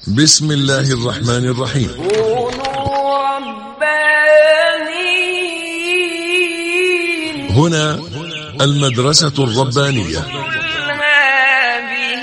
بسم الله الرحمن الرحيم. كونوا ربانيين. هنا المدرسة الربانية. هذه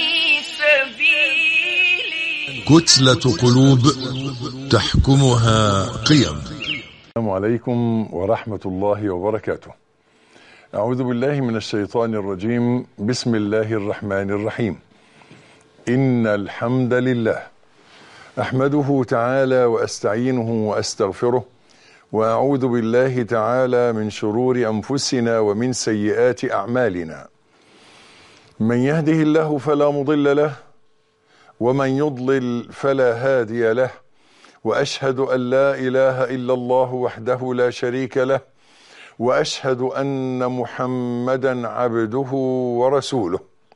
سبيلي. كتلة قلوب تحكمها قيم. السلام عليكم ورحمة الله وبركاته. أعوذ بالله من الشيطان الرجيم. بسم الله الرحمن الرحيم. إن الحمد لله أحمده تعالى وأستعينه وأستغفره، وأعوذ بالله تعالى من شرور أنفسنا ومن سيئات أعمالنا. من يهده الله فلا مضل له، ومن يضلل فلا هادي له، وأشهد أن لا إله إلا الله وحده لا شريك له، وأشهد أن محمدا عبده ورسوله.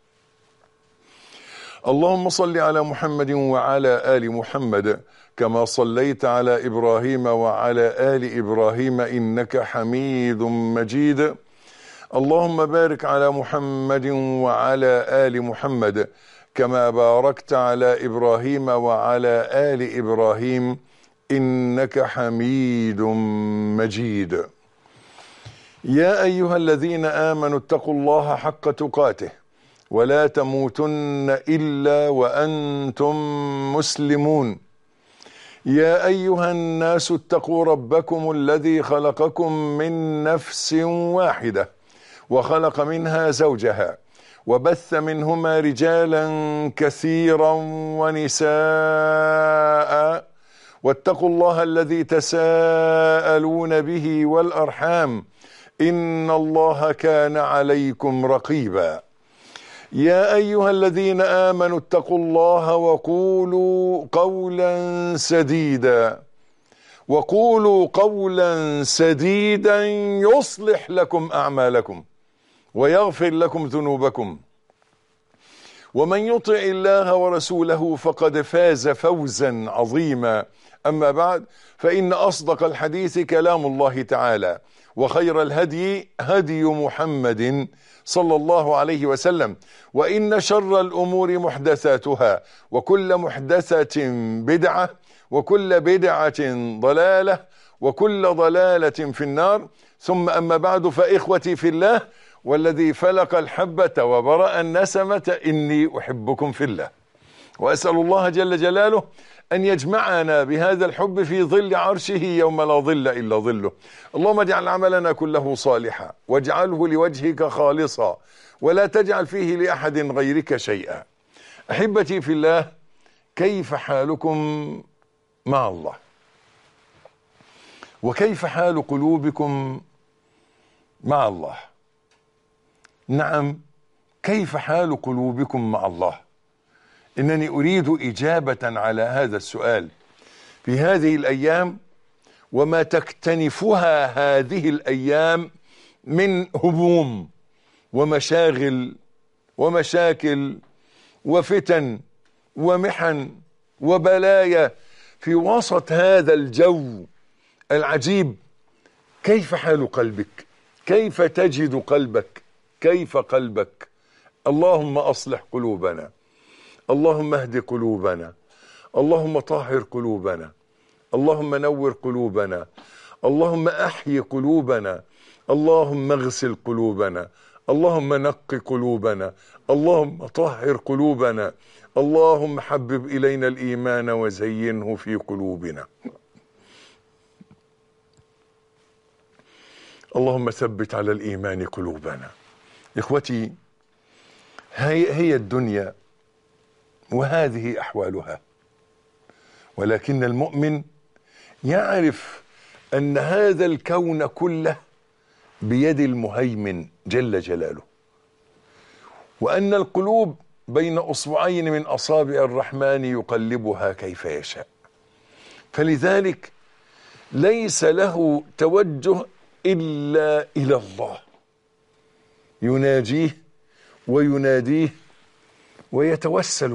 اللهم صل على محمد وعلى آل محمد كما صليت على إبراهيم وعلى آل إبراهيم إنك حميد مجيد. اللهم بارك على محمد وعلى آل محمد كما باركت على إبراهيم وعلى آل إبراهيم إنك حميد مجيد. يا أيها الذين آمنوا اتقوا الله حق تقاته ولا تموتن إلا وأنتم مسلمون. يا أيها الناس اتقوا ربكم الذي خلقكم من نفس واحدة وخلق منها زوجها وبث منهما رجالا كثيرا ونساء، واتقوا الله الذي تساءلون به والأرحام إن الله كان عليكم رقيبا. يا أيها الذين آمنوا اتقوا الله وقولوا قولا سديدا يصلح لكم أعمالكم ويغفر لكم ذنوبكم، ومن يطع الله ورسوله فقد فاز فوزا عظيما. أما بعد، فإن أصدق الحديث كلام الله تعالى، وخير الهدي هدي محمد صلى الله عليه وسلم، وإن شر الأمور محدثاتها، وكل محدثة بدعة، وكل بدعة ضلالة، وكل ضلالة في النار. ثم أما بعد، فإخوتي في الله والذي فلق الحبة وبرأ النسمة إني أحبكم في الله، وأسأل الله جل جلاله أن يجمعنا بهذا الحب في ظل عرشه يوم لا ظل إلا ظله. اللهم اجعل عملنا كله صالحا، واجعله لوجهك خالصا، ولا تجعل فيه لأحد غيرك شيئا. أحبتي في الله، كيف حالكم مع الله؟ وكيف حال قلوبكم مع الله؟ نعم، كيف حال قلوبكم مع الله؟ إنني أريد إجابة على هذا السؤال في هذه الأيام، وما تكتنفها هذه الأيام من هموم ومشاغل ومشاكل وفتن ومحن وبلايا. في وسط هذا الجو العجيب، كيف حال قلبك؟ كيف تجد قلبك؟ كيف قلبك؟ اللهم أصلح قلوبنا، اللهم اهد قلوبنا، اللهم طهر قلوبنا، اللهم نور قلوبنا، اللهم أحيي قلوبنا، اللهم اغسل قلوبنا، اللهم نق قلوبنا، اللهم طهر قلوبنا، اللهم حبب إلينا الإيمان وزينه في قلوبنا، اللهم ثبت على الإيمان قلوبنا. إخوتي، هي الدنيا وهذه أحوالها، ولكن المؤمن يعرف أن هذا الكون كله بيد المهيمن جل جلاله، وأن القلوب بين أصبعين من أصابع الرحمن يقلبها كيف يشاء. فلذلك ليس له توجه إلا إلى الله، يناجيه ويناديه ويتوسل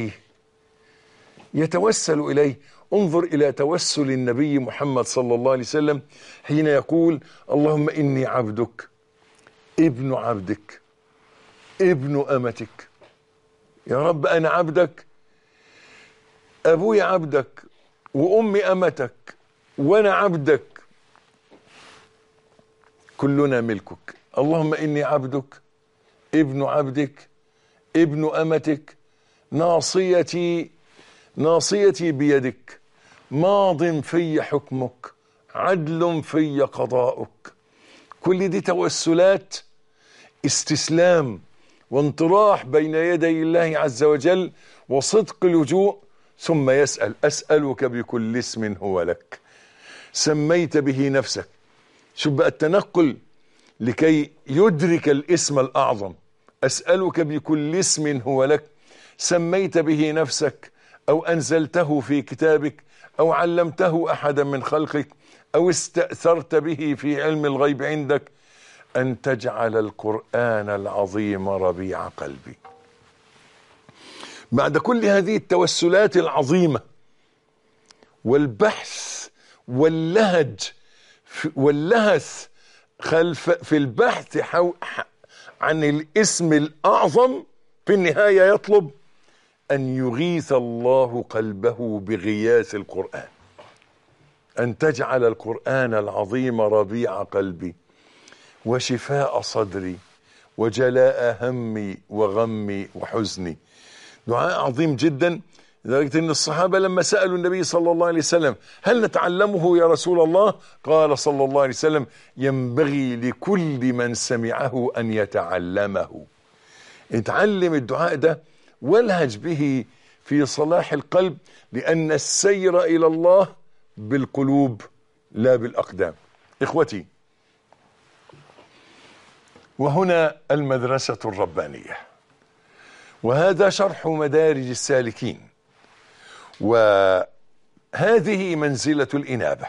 إليه. انظر إلى توسل النبي محمد صلى الله عليه وسلم حين يقول: اللهم إني عبدك ابن عبدك ابن أمتك. يا رب أنا عبدك أبوي عبدك وأمي أمتك وأنا عبدك، كلنا ملكك. اللهم إني عبدك ابن عبدك ابن أمتك، ناصيتي بيدك، ماض في حكمك، عدل في قضاؤك. كل دي توسلات استسلام وانطراح بين يدي الله عز وجل وصدق اللجوء. ثم يسأل: أسألك بكل اسم هو لك سميت به نفسك. شوف بقى التنقل لكي يدرك الاسم الأعظم. أسألك بكل اسم هو لك سميت به نفسك أو أنزلته في كتابك أو علمته أحدا من خلقك أو استأثرت به في علم الغيب عندك أن تجعل القرآن العظيم ربيع قلبي. بعد كل هذه التوسلات العظيمة والبحث واللهث في البحث عن الاسم الأعظم، في النهاية يطلب أن يغيث الله قلبه بغياث القرآن، أن تجعل القرآن العظيم ربيع قلبي وشفاء صدري وجلاء همي وغمي وحزني. دعاء عظيم جدا، لدرجة أن الصحابة لما سألوا النبي صلى الله عليه وسلم: هل نتعلمه يا رسول الله؟ قال صلى الله عليه وسلم: ينبغي لكل من سمعه أن يتعلمه. اتعلم الدعاء ده والهج به في صلاح القلب، لأن السير إلى الله بالقلوب لا بالأقدام. إخوتي، وهنا المدرسة الربانية، وهذا شرح مدارج السالكين، وهذه منزلة الإنابة.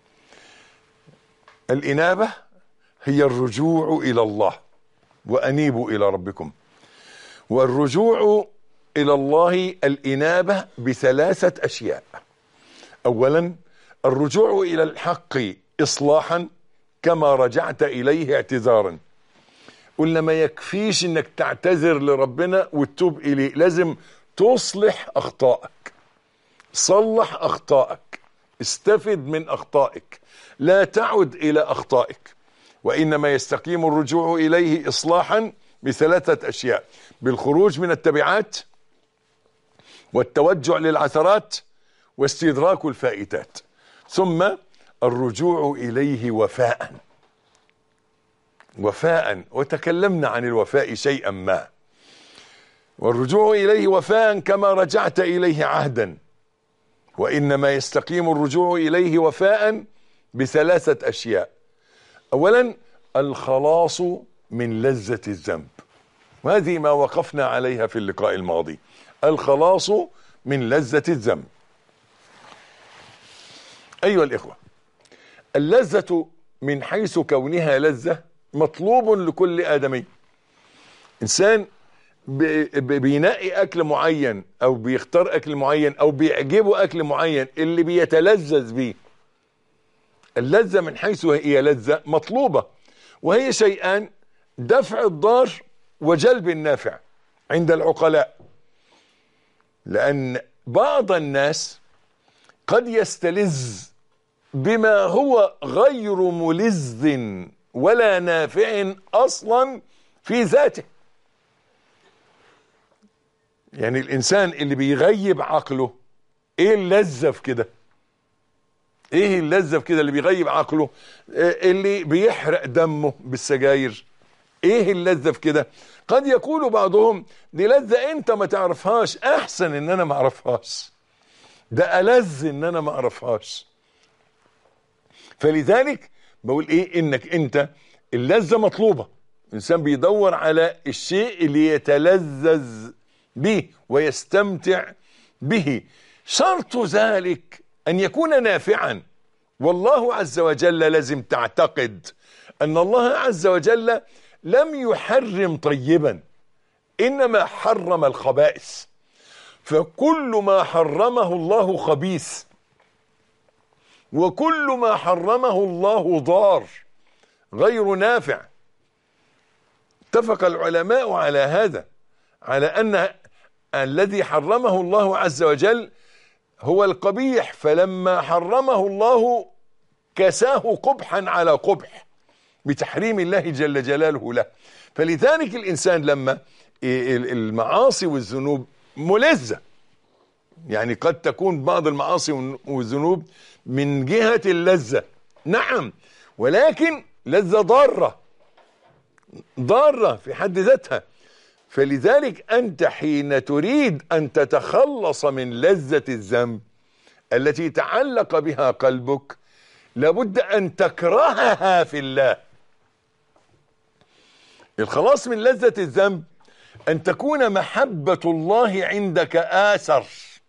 الإنابة هي الرجوع إلى الله، وأنيبوا إلى ربكم. والرجوع إلى الله الإنابة بثلاثة أشياء. أولا، الرجوع إلى الحق إصلاحا كما رجعت إليه اعتذارا. قلنا ما يكفيش انك تعتذر لربنا وتتوب إليه، لازم تصلح أخطائك، صلح أخطائك، استفد من أخطائك، لا تعد إلى أخطائك. وإنما يستقيم الرجوع إليه إصلاحا بثلاثة أشياء: بالخروج من التبعات، والتوجع للعثرات، واستدراك الفائتات. ثم الرجوع إليه وفاء، وتكلمنا عن الوفاء شيئا ما. والرجوع إليه وفاء كما رجعت إليه عهدا. وإنما يستقيم الرجوع إليه وفاء بثلاثة أشياء. أولا، الخلاص من لذة الذنب، وهذه ما وقفنا عليها في اللقاء الماضي. الخلاص من لذة الذنب. أيها الإخوة، اللذة من حيث كونها لذة مطلوب لكل آدمي. إنسان بينقي أكل معين أو بيختار أكل معين أو بيعجبه أكل معين اللي بيتلذذ بيه. اللذة من حيث هي لذة مطلوبة، وهي شيئان: دفع الضار وجلب النافع عند العقلاء. لأن بعض الناس قد يستلذ بما هو غير ملذ ولا نافع أصلا في ذاته. يعني الإنسان اللي بيغيب عقله، إيه اللذة في كده؟ إيه اللذة في كده اللي بيغيب عقله؟ اللي بيحرق دمه بالسجاير، إيه اللذة في كده؟ قد يقول بعضهم: دي لذة أنت ما تعرفهاش، أحسن إن أنا ما أعرفهاش، ده ألذ إن أنا ما أعرفهاش. فلذلك بقول إيه؟ إنك أنت اللذة مطلوبة. الإنسان بيدور على الشيء اللي يتلذذ به ويستمتع به. شرط ذلك أن يكون نافعا. والله عز وجل لازم تعتقد أن الله عز وجل لم يحرم طيبا، إنما حرم الخبائث. فكل ما حرمه الله خبيث، وكل ما حرمه الله ضار غير نافع. اتفق العلماء على هذا، على أن الذي حرمه الله عز وجل هو القبيح، فلما حرمه الله كساه قبحا على قبح بتحريم الله جل جلاله له. فلذلك الإنسان لما المعاصي والذنوب ملذة، يعني قد تكون بعض المعاصي والذنوب من جهة اللذة، نعم، ولكن لذة ضارة في حد ذاتها. فلذلك أنت حين تريد أن تتخلص من لذة الذنب التي تعلق بها قلبك لابد أن تكرهها في الله. الخلاص من لذة الذنب أن تكون محبة الله عندك آثر،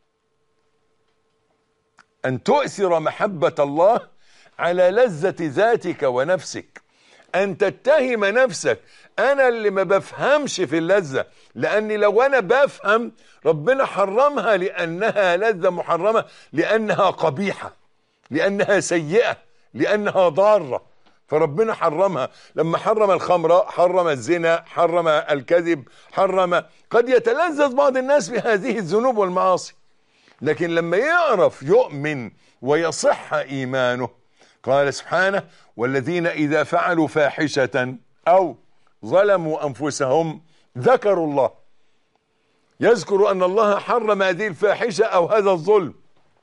أن تؤثر محبة الله على لذة ذاتك ونفسك، أن تتهم نفسك أنا اللي ما بفهمش في اللذة، لأني لو أنا بفهم ربنا حرمها لأنها لذة محرمة، لأنها قبيحة، لأنها سيئة، لأنها ضارة، فربنا حرمها. لما حرم الخمر، حرم الزنا، حرم الكذب، حرم. قد يتلذذ بعض الناس بهذه الذنوب والمعاصي، لكن لما يعرف يؤمن ويصح إيمانه، قال سبحانه: والذين إذا فعلوا فاحشة أو ظلموا أنفسهم ذكروا الله، يذكر أن الله حرم هذه الفاحشة أو هذا الظلم،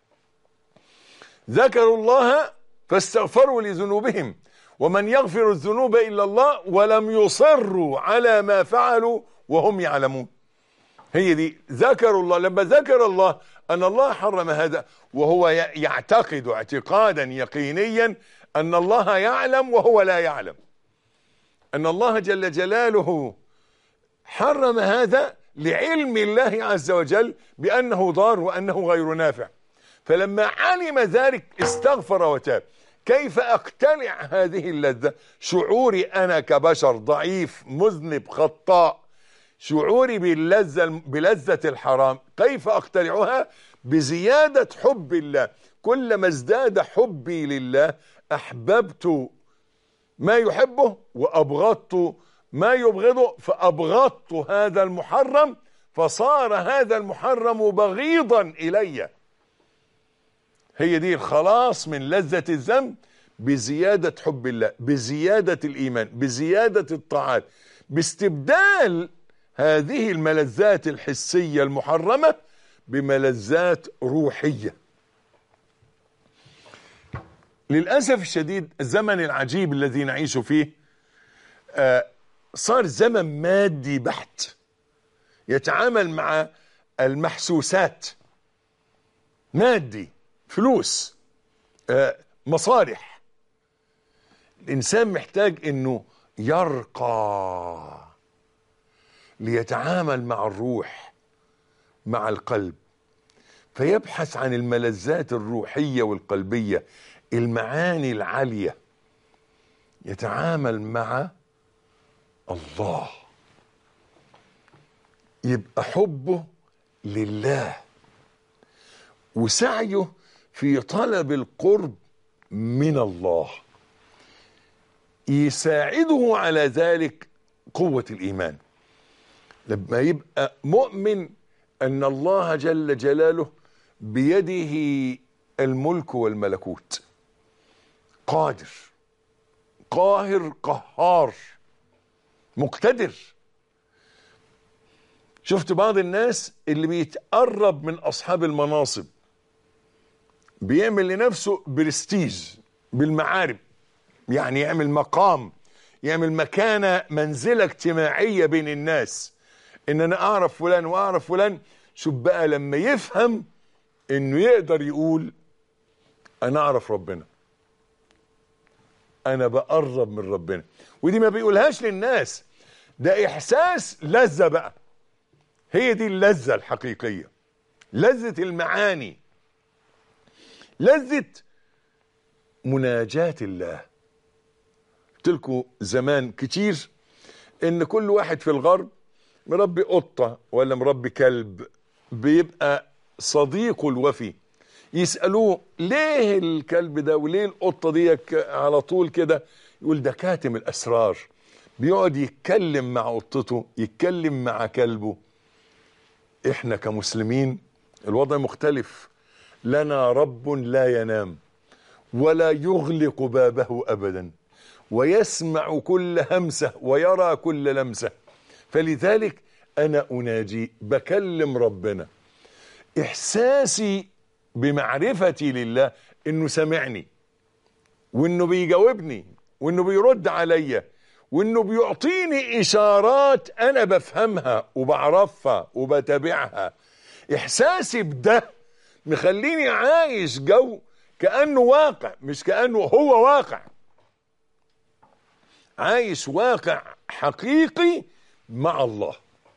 ذكروا الله فاستغفروا لذنوبهم ومن يغفر الذنوب إلا الله ولم يصروا على ما فعلوا وهم يعلمون. هي دي ذكروا الله. لما ذكر الله أن الله حرم هذا وهو يعتقد اعتقادا يقينيا أن الله يعلم وهو لا يعلم، أن الله جل جلاله حرم هذا لعلم الله عز وجل بأنه ضار وأنه غير نافع، فلما علم ذلك استغفر وتاب. كيف أقتلع هذه اللذة؟ شعوري أنا كبشر ضعيف مذنب خطاء، شعوري بلذة الحرام، كيف أقتلعها؟ بزيادة حب الله. كلما ازداد حبي لله أحببت ما يحبه وأبغضت ما يبغضه، فأبغضت هذا المحرم فصار هذا المحرم بغيضا إلي. هي دي الخلاص من لذة الذنب، بزيادة حب الله، بزيادة الإيمان، بزيادة الطاعات، باستبدال هذه الملذات الحسية المحرمة بملذات روحية. للأسف الشديد الزمن العجيب الذي نعيش فيه صار زمن مادي بحت، يتعامل مع المحسوسات، مادي، فلوس، مصالح. الإنسان محتاج إنه يرقى ليتعامل مع الروح، مع القلب، فيبحث عن الملذات الروحية والقلبية، المعاني العالية، يتعامل مع الله، يبقى حبه لله وسعيه في طلب القرب من الله. يساعده على ذلك قوة الإيمان، لما يبقى مؤمن أن الله جل جلاله بيده الملك والملكوت، قادر، قاهر، قهار، مقتدر. شفت بعض الناس اللي بيتقرب من أصحاب المناصب بيعمل لنفسه برستيج بالمعارف، يعني يعمل مقام، يعمل مكانة، منزلة اجتماعية بين الناس، ان انا اعرف فلان واعرف فلان. شوف بقى لما يفهم انه يقدر يقول انا اعرف ربنا، انا بقرب من ربنا، ودي ما بيقولهاش للناس، ده احساس لذة بقى. هي دي اللذة الحقيقية، لذة المعاني، لذة مناجاة الله. قلت لكم زمان كتير ان كل واحد في الغرب مربي قطة ولا مربي كلب، بيبقى صديقه الوفي. يسألوه ليه الكلب ده وليه القطة دي على طول كده؟ يقول ده كاتم الأسرار، بيقعد يتكلم مع قطته، يتكلم مع كلبه. احنا كمسلمين الوضع مختلف. لنا رب لا ينام ولا يغلق بابه أبدا، ويسمع كل همسة ويرى كل لمسة. فلذلك أنا أناجي، بكلم ربنا. إحساسي بمعرفتي لله إنه سمعني، وإنه بيجاوبني، وإنه بيرد عليا، وإنه بيعطيني إشارات أنا بفهمها وبعرفها وبتابعها. إحساسي بده مخليني عايش جو كأنه واقع، مش كأنه هو واقع، عايش واقع حقيقي مع الله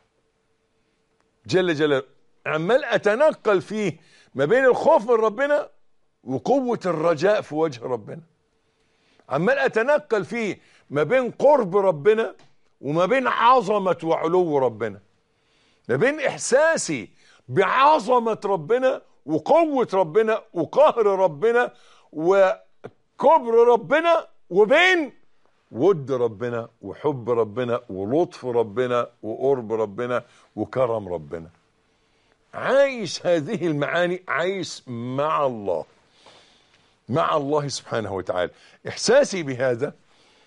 جل جلاله. عمال أتنقل فيه ما بين الخوف من ربنا وقوة الرجاء في وجه ربنا، عمال أتنقل فيه ما بين قرب ربنا وما بين عظمة وعلو ربنا، ما بين إحساسي بعظمة ربنا وقوة ربنا وقهر ربنا وكبر ربنا، وبين ود ربنا وحب ربنا ولطف ربنا وقرب ربنا وكرم ربنا. عايش هذه المعاني، عايش مع الله، مع الله سبحانه وتعالى. إحساسي بهذا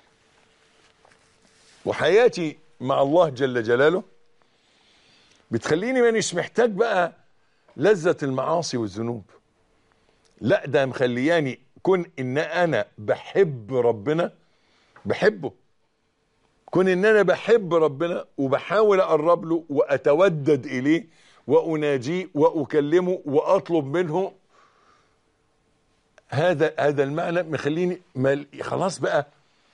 وحياتي مع الله جل جلاله بتخليني مانيش محتاج بقى لذة المعاصي والذنوب. لا، ده مخلياني كون ان انا بحب ربنا، بحبه، كون ان انا بحب ربنا وبحاول اقرب له واتودد اليه واناجيه واكلمه واطلب منه. هذا المعنى مخليني خلاص بقى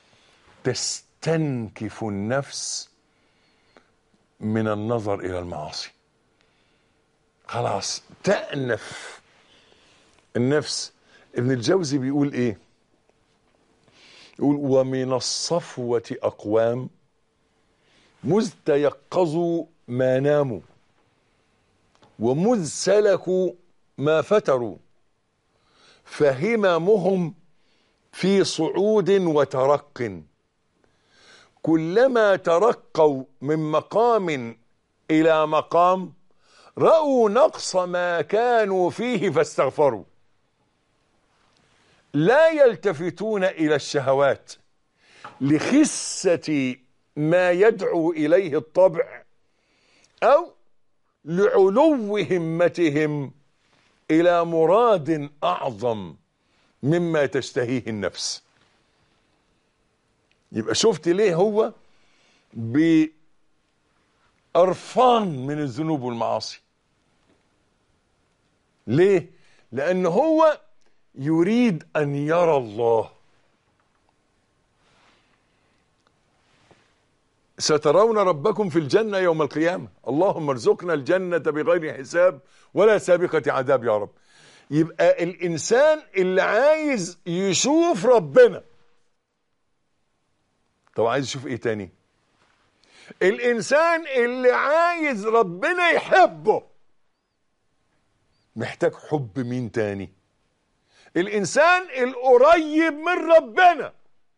تستنكف النفس من النظر الى المعاصي. خلاص تأنف النفس. ابن الجوزي بيقول ايه؟ يقول: ومن الصفوة أقوام مذ تيقظوا ما ناموا، ومذ سلكوا ما فتروا، فهممهم في صعود وترق، كلما ترقوا من مقام إلى مقام رأوا نقص ما كانوا فيه فاستغفروا، لا يلتفتون إلى الشهوات لخسة ما يدعو إليه الطبع أو لعلو همتهم إلى مراد أعظم مما تشتهيه النفس. يبقى شفت ليه هو بأرفان من الذنوب والمعاصي؟ ليه؟ لأن هو يريد أن يرى الله. سترون ربكم في الجنة يوم القيامة، اللهم ارزقنا الجنة بغير حساب ولا سابقة عذاب يا رب. يبقى الإنسان اللي عايز يشوف ربنا، طب عايز يشوف ايه تاني؟ الإنسان اللي عايز ربنا يحبه محتاج حب مين تاني؟ الإنسان القريب من ربنا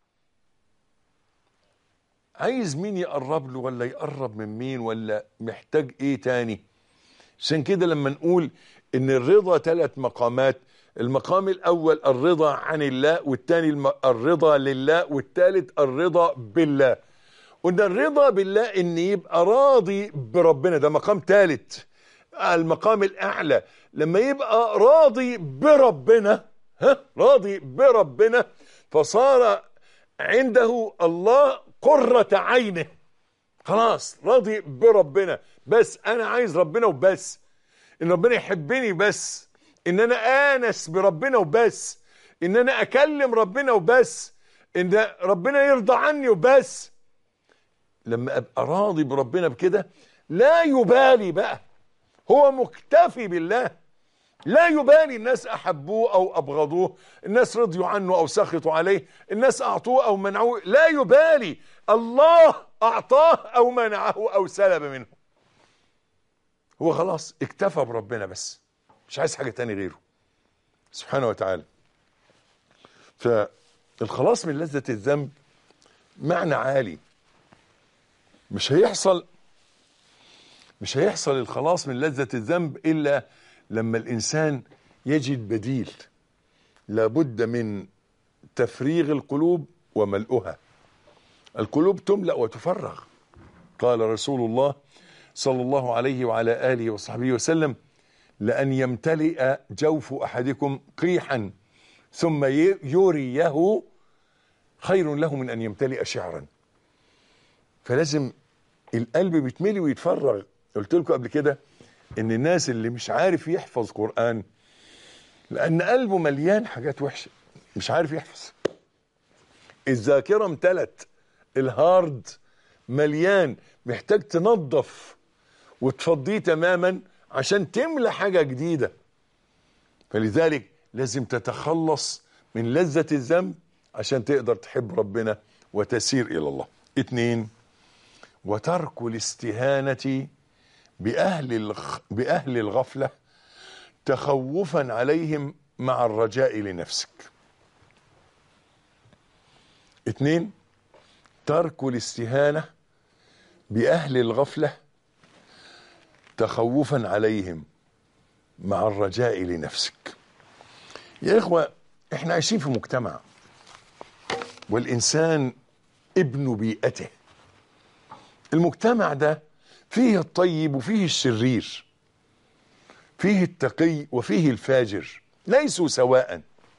عايز مين يقرب له، ولا يقرب من مين، ولا محتاج ايه تاني؟ عشان كده لما نقول ان الرضا 3 مقامات، المقام الاول الرضا عن الله، والثاني الرضا لله، والثالث الرضا بالله. قلنا الرضا بالله ان يبقى راضي بربنا، ده مقام ثالث. المقام الاعلى لما يبقى راضي بربنا، راضي بربنا، فصار عنده الله قرة عينه. خلاص راضي بربنا، بس انا عايز ربنا وبس، ان ربنا يحبني بس، ان انا آنس بربنا وبس، ان انا اكلم ربنا وبس، ان ربنا يرضى عني وبس. لما ابقى راضي بربنا بكده لا يبالي بقى، هو مكتفي بالله، لا يبالي الناس احبوه او ابغضوه، الناس رضيوا عنه او سخطوا عليه، الناس اعطوه او منعوه، لا يبالي، الله اعطاه او منعه او سلب منه. هو خلاص اكتفى بربنا بس، مش عايز حاجة تاني غيره سبحانه وتعالى. فالخلاص من لذة الذنب معنى عالي. مش هيحصل الخلاص من لذة الذنب إلا لما الإنسان يجد بديل. لابد من تفريغ القلوب وملؤها. القلوب تملأ وتفرغ. قال رسول الله صلى الله عليه وعلى آله وصحبه وسلم: لأن يمتلئ جوف أحدكم قيحا ثم يريه خير له من أن يمتلئ شعرا. فلازم القلب بيتملي ويتفرغ. قلت لكم قبل كده ان الناس اللي مش عارف يحفظ قرآن لأن قلبه مليان حاجات وحشة، مش عارف يحفظ. الذاكرة امتلت، الهارد مليان، محتاج تنظف وتفضيه تماما عشان تملى حاجة جديدة. فلذلك لازم تتخلص من لذة الذنب عشان تقدر تحب ربنا وتسير إلى الله. 2، وترك الاستهانة بأهل الغفلة تخوفا عليهم مع الرجاء لنفسك. 2، ترك الاستهانة بأهل الغفلة تخوفا عليهم مع الرجاء لنفسك. يا إخوة، احنا عايشين في مجتمع، والإنسان ابن بيئته. المجتمع ده فيه الطيب وفيه الشرير، فيه التقي وفيه الفاجر، ليسوا سواء.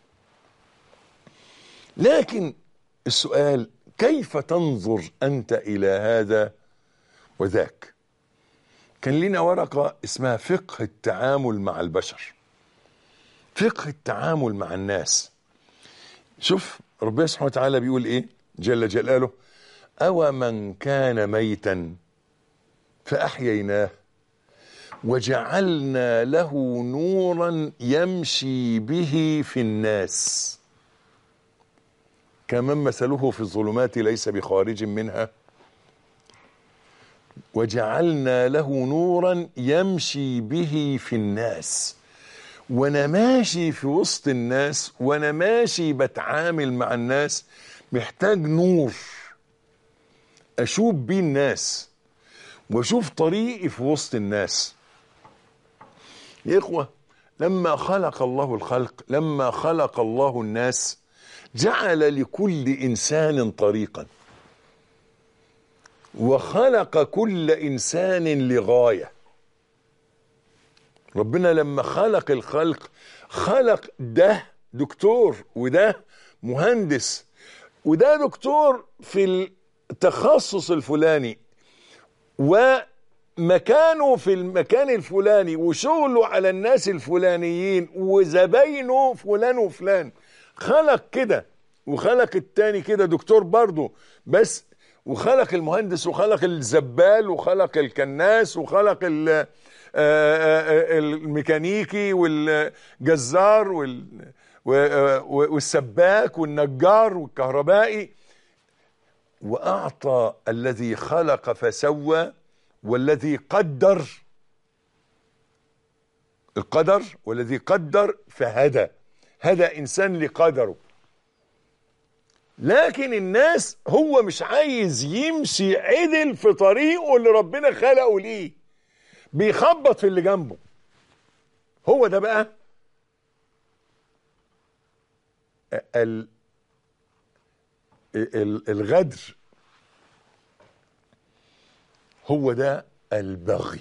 لكن السؤال: كيف تنظر أنت إلى هذا وذاك؟ كان لنا ورقة اسمها فقه التعامل مع البشر، فقه التعامل مع الناس. شوف ربنا سبحانه وتعالى بيقول ايه جل جلاله: أو من كان ميتا فأحييناه وجعلنا له نورا يمشي به في الناس كمن مثله في الظلمات ليس بخارج منها وجعلنا له نورا يمشي به في الناس. وانا ماشي في وسط الناس، وانا ماشي بتعامل مع الناس، محتاج نور اشوف بيه الناس واشوف طريقي في وسط الناس. يا اخوة، لما خلق الله الخلق، لما خلق الله الناس، جعل لكل انسان طريقا، وخلق كل انسان لغاية. ربنا لما خلق الخلق خلق ده دكتور وده مهندس وده دكتور في التخصص الفلاني ومكانه في المكان الفلاني وشغله على الناس الفلانيين وزباينه فلان وفلان. خلق كده وخلق التاني كده دكتور برضه بس، وخلق المهندس وخلق الزبال وخلق الكناس وخلق الميكانيكي والجزار والسباك والنجار والكهربائي. وأعطى الذي خلق فسوى والذي قدر القدر والذي قدر فهدى، هدى إنسان لقدره. لكن الناس هو مش عايز يمشي عدل في طريقه اللي ربنا خلقه ليه، بيخبط في اللي جنبه. هو ده بقى الغدر، هو ده البغي.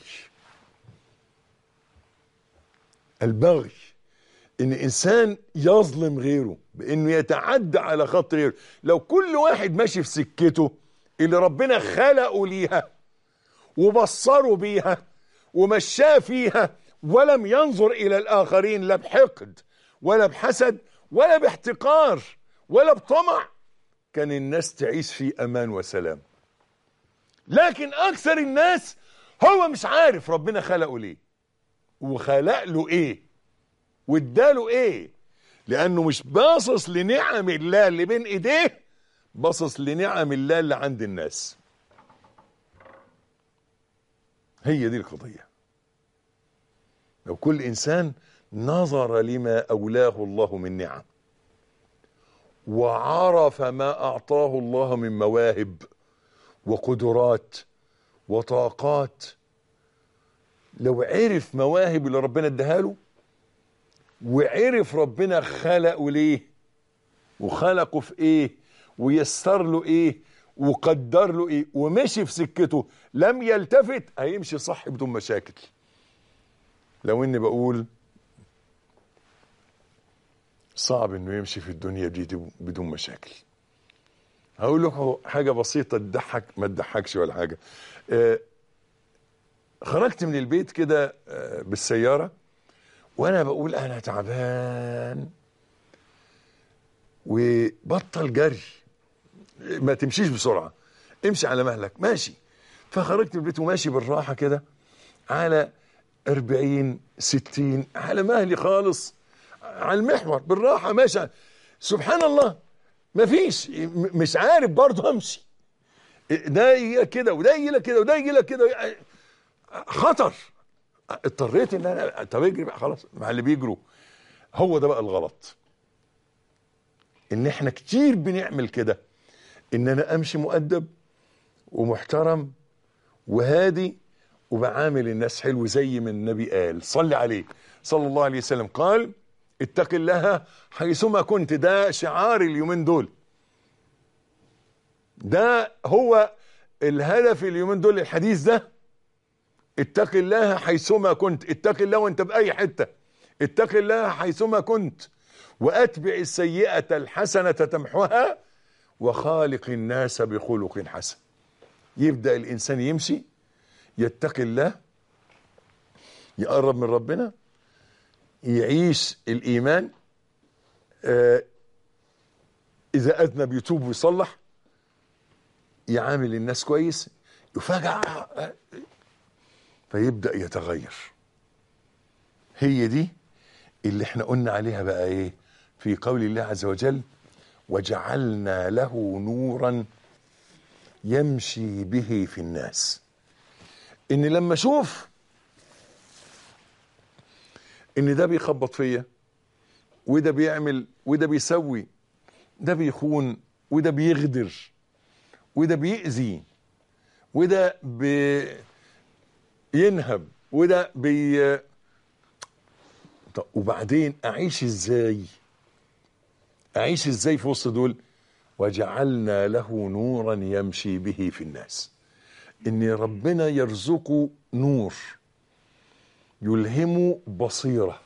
البغي ان انسان يظلم غيره بانه يتعدى على خط غيره. لو كل واحد ماشي في سكته اللي ربنا خلقه ليها وبصره بيها ومشاه فيها ولم ينظر الى الاخرين لا بحقد ولا بحسد ولا باحتقار ولا بطمع، كان الناس تعيش في امان وسلام. لكن اكثر الناس هو مش عارف ربنا خلقه ليه وخلق له ايه واداله ايه، لانه مش باصص لنعم الله اللي بين ايديه، باصص لنعم الله اللي عند الناس. هي دي القضية. لو كل انسان نظر لما اولاه الله من نعم وعرف ما اعطاه الله من مواهب وقدرات وطاقات، لو عرف مواهب اللي ربنا اداها له وعرف ربنا خلقه ليه وخلقه في ايه ويسر له ايه وقدر له ايه ومشي في سكته، لم يلتفت، هيمشي صح بدون مشاكل. لو اني بقول صعب انه يمشي في الدنيا دي بدون مشاكل. هقول لكم حاجه بسيطه تضحك، ما تضحكش ولا حاجه. خرجت من البيت كده بالسياره وانا بقول انا تعبان، وبطل جري، ما تمشيش بسرعه، امشي على مهلك، ماشي. فخرجت من البيت وماشي بالراحه كده على 40 60 على مهلي خالص، على المحور بالراحه ماشي. سبحان الله ما فيش، مش عارف برضه امشي، ده يجي كده وده يجي لك كده وده يجي لك كده، خطر. اضطريت ان انا طب اجري بقى خلاص مع اللي بيجروا. هو ده بقى الغلط، ان احنا كتير بنعمل كده، ان انا امشي مؤدب ومحترم وهادي وبعامل الناس حلو زي ما النبي قال صلي عليه صلى الله عليه وسلم، قال اتق الله حيثما كنت. ده شعار اليومين دول، ده هو الهدف اليومين دول، الحديث ده اتق الله حيثما كنت. اتق الله وانت بأي حتة، اتق الله حيثما كنت، واتبع السيئة الحسنة تمحوها وخالق الناس بخلق حسن. يبدأ الإنسان يمشي يتقي الله، يقرب من ربنا، يعيش الإيمان، إذا أذنب يتوب ويصلح، يعامل الناس كويس، يفاجأ فيبدأ يتغير. هي دي اللي احنا قلنا عليها بقى ايه في قول الله عز وجل وجعلنا له نورا يمشي به في الناس. ان لما اشوف ان ده بيخبط فيا وده بيعمل وده بيسوي، ده بيخون وده بيغدر وده بيأذي وده بينهب وده طب وبعدين اعيش ازاي؟ اعيش ازاي في وسط دول؟ وجعلنا له نورا يمشي به في الناس. ان ربنا يرزقه نور، يلهمه بصيرة،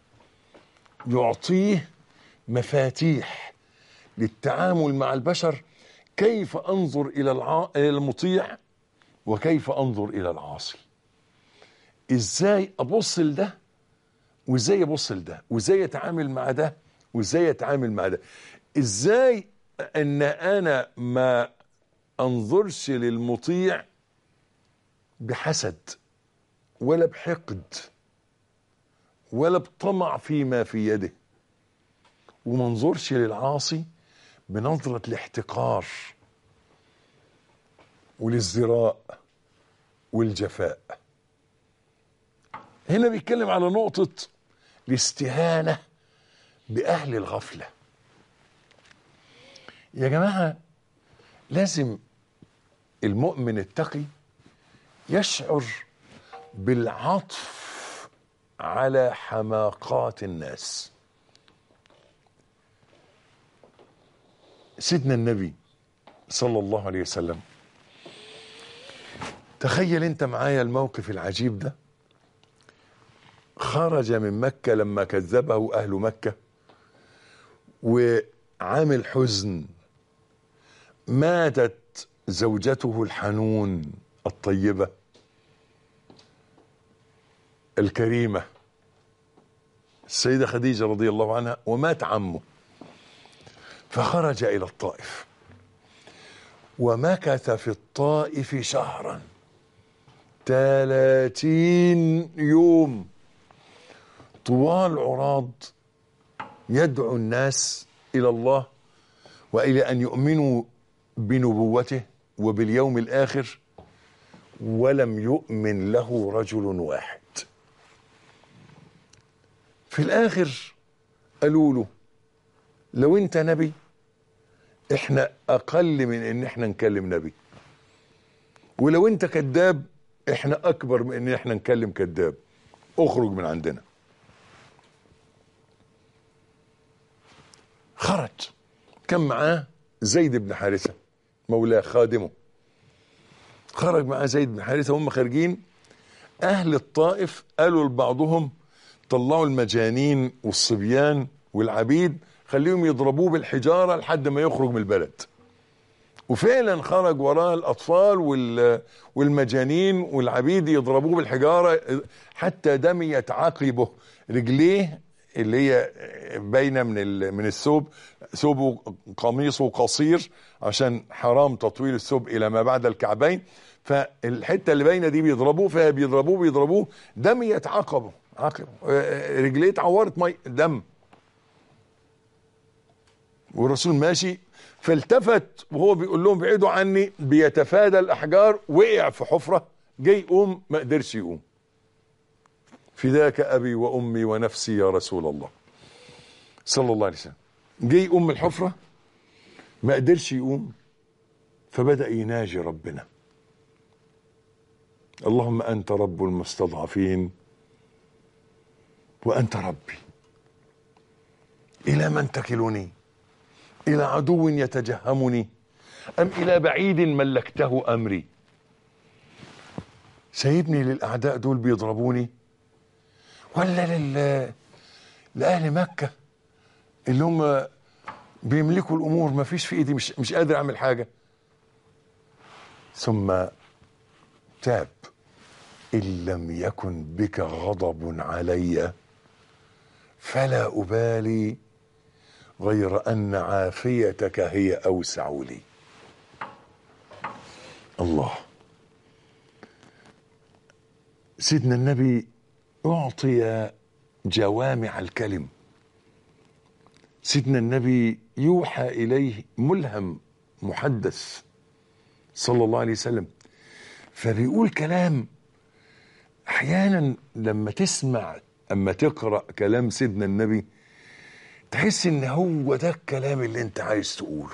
يعطيه مفاتيح للتعامل مع البشر. كيف انظر الى المطيع وكيف انظر الى العاصي؟ ازاي ابص لده وازاي ابص لده، وازاي اتعامل مع ده وازاي اتعامل مع ده، ازاي ان انا ما انظرش للمطيع بحسد ولا بحقد ولا بطمع فيما في يده، وما انظرش للعاصي بنظرة الاحتقار والازدراء والجفاء. هنا بيتكلم على نقطة الاستهانة بأهل الغفلة. يا جماعة لازم المؤمن التقي يشعر بالعطف على حماقات الناس. سيدنا النبي صلى الله عليه وسلم، تخيل انت معايا الموقف العجيب ده. خرج من مكة لما كذبه أهل مكة وعامل حزن، ماتت زوجته الحنون الطيبة الكريمة السيدة خديجة رضي الله عنها، ومات عمه، فخرج إلى الطائف ومكث في الطائف شهرا 30 يوم طوال عراض، يدعو الناس إلى الله وإلى أن يؤمنوا بنبوته وباليوم الآخر، ولم يؤمن له رجل واحد. في الآخر قالوا له لو أنت نبي احنا أقل من إن احنا نكلم نبي، ولو أنت كذاب احنا أكبر من إن احنا نكلم كذاب، اخرج من عندنا. خرج، كان معاه زيد بن حارثة مولاه خادمه، خرج معاه زيد بن حارثة. وهم خارجين أهل الطائف قالوا لبعضهم طلعوا المجانين والصبيان والعبيد خليهم يضربوه بالحجارة لحد ما يخرج من البلد. وفعلا خرج وراه الأطفال والمجانين والعبيد يضربوه بالحجارة حتى دميت عقبه، رجليه اللي هي باينة من الثوب، ثوبه قميصه قصير عشان حرام تطويل الثوب إلى ما بعد الكعبين، فالحتة اللي باينة دي بيضربوه فيها، بيضربوه دميت عقبه رجليه اتعورت مي دم. والرسول ماشي فالتفت وهو بيقول لهم بعيدوا عني، بيتفادى الأحجار، وقع في حفرة، جاي يقوم ما قدرش يقوم. فداك أبي وأمي ونفسي يا رسول الله صلى الله عليه وسلم. جاي يقوم من الحفرة ما قدرش يقوم، فبدأ يناجي ربنا: اللهم أنت رب المستضعفين وأنت ربي، إلى من تكلني؟ إلى عدو يتجهمني أم إلى بعيد ملكته أمري؟ سايبني للأعداء دول بيضربوني، ولا لأهل مكة اللي هم بيملكوا الأمور؟ ما فيش في إيدي، مش قادر أعمل حاجة. ثم تاب: إن لم يكن بك غضب علي فلا أبالي، غير أن عافيتك هي أوسع لي. الله. سيدنا النبي أعطي جوامع الكلم، سيدنا النبي يوحى إليه ملهم محدث صلى الله عليه وسلم، فبيقول كلام أحيانا لما تسمع، أما تقرأ كلام سيدنا النبي تحس إن هو ده الكلام اللي أنت عايز تقوله.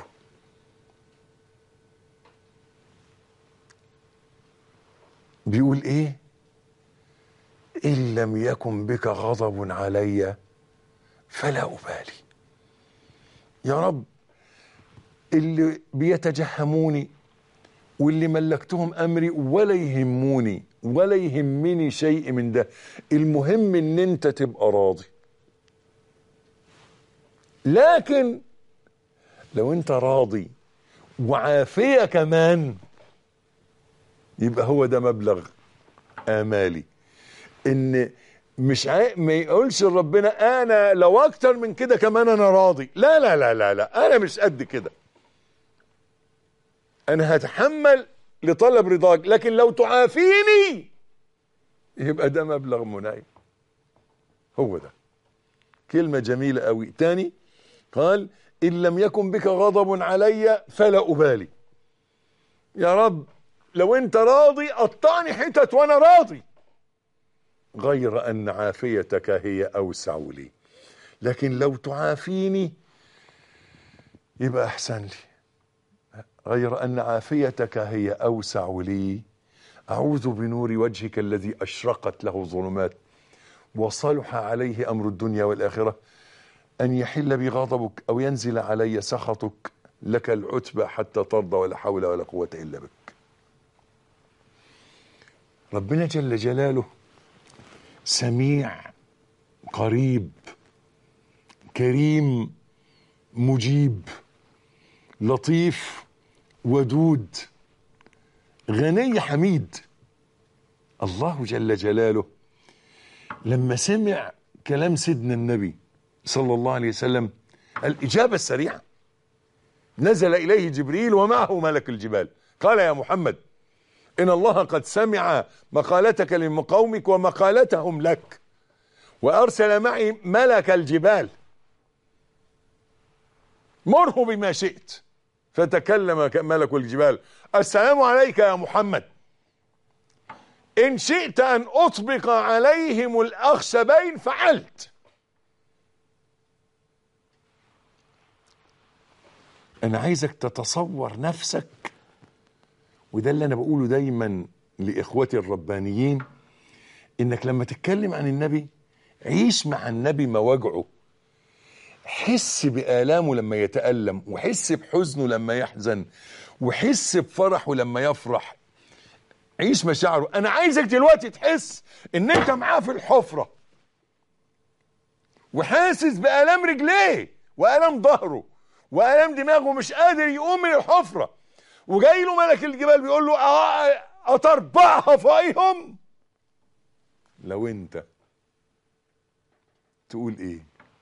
بيقول إيه؟ إن لم يكن بك غضب علي فلا أبالي. يا رب، اللي بيتجهموني واللي ملكتهم أمري ولا يهموني ولا يهمني شيء من ده، المهم إن أنت تبقى راضي. لكن لو أنت راضي وعافية كمان، يبقى هو ده مبلغ آمالي. إن مش ما يقولش ربنا أنا لو أكتر من كده كمان أنا راضي، لا لا لا لا لا، أنا مش قد كده، أنا هتحمل لطلب رضاك، لكن لو تعافيني يبقى ده مبلغ مناي. هو ده. كلمة جميلة قوي. تاني قال: إن لم يكن بك غضب علي فلا أبالي. يا رب لو أنت راضي قطعني حتت وأنا راضي، غير أن عافيتك هي أوسع لي. لكن لو تعافيني يبقى أحسن لي. غير أن عافيتك هي أوسع لي. أعوذ بنور وجهك الذي أشرقت له الظلمات وصلح عليه أمر الدنيا والآخرة أن يحل بي غضبك أو ينزل علي سخطك، لك العتبى حتى ترضى ولا حول ولا قوة إلا بك. ربنا جل جلاله سميع قريب كريم مجيب لطيف ودود غني حميد. الله جل جلاله لما سمع كلام سيدنا النبي صلى الله عليه وسلم الإجابة السريعة، نزل إليه جبريل ومعه ملك الجبال قال: يا محمد، إن الله قد سمع مقالتك لقومك ومقالتهم لك، وأرسل معي ملك الجبال، مره بما شئت. فتكلم ملك الجبال: السلام عليك يا محمد، إن شئت أن أطبق عليهم الأخشبين فعلت. أنا عايزك تتصور نفسك، وده اللي أنا بقوله دايما لإخوتي الربانيين، إنك لما تتكلم عن النبي عيش مع النبي مواجعه، حس بآلامه لما يتألم، وحس بحزنه لما يحزن، وحس بفرحه لما يفرح. عيش مشاعره. انا عايزك دلوقتي تحس ان انت معاه في الحفرة، وحاسس بآلام رجليه وآلام ظهره وآلام دماغه، مش قادر يقوم من الحفرة، وجاي له ملك الجبال بيقول له أتربعها فوقيهم. لو انت تقول ايه؟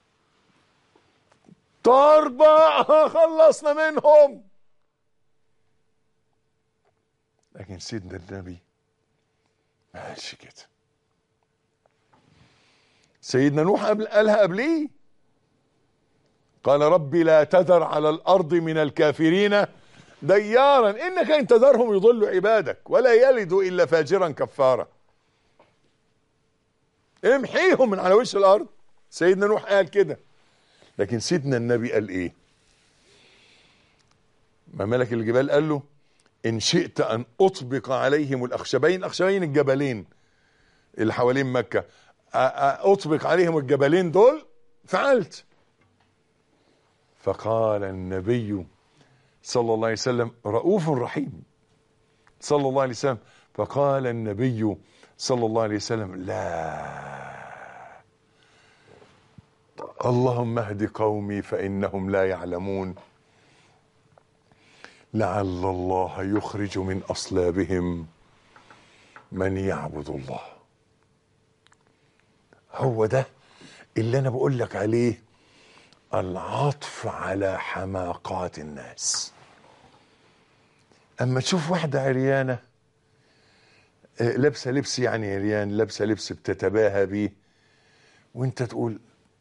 تربعها، خلصنا منهم. لكن سيدنا النبي ما قالش كده. سيدنا نوح قالها قبليه، قال ربي لا تذر على الأرض من الكافرين ديارا إنك إن تذرهم يضلوا عبادك ولا يلدوا إلا فاجرا كفارا. امحيهم من على وش الأرض. سيدنا نوح قال كده. لكن سيدنا النبي قال إيه؟ ما ملك الجبال قال له إن شئت أن أطبق عليهم الأخشبين، أخشبين الجبلين اللي حوالين مكة، أطبق عليهم الجبلين دول، فعلت. فقال النبي صلى الله عليه وسلم رؤوف رحيم صلى الله عليه وسلم، فقال النبي صلى الله عليه وسلم لا، اللهم اهد قومي فإنهم لا يعلمون، لعل الله يخرج من أصلابهم من يعبد الله. هو ده اللي أنا بقول لك عليه، العطف على حماقات الناس. أما تشوف واحدة عريانة لابسة لبس، يعني عريان لابسة لبس بتتباهى بيه، وانت تقول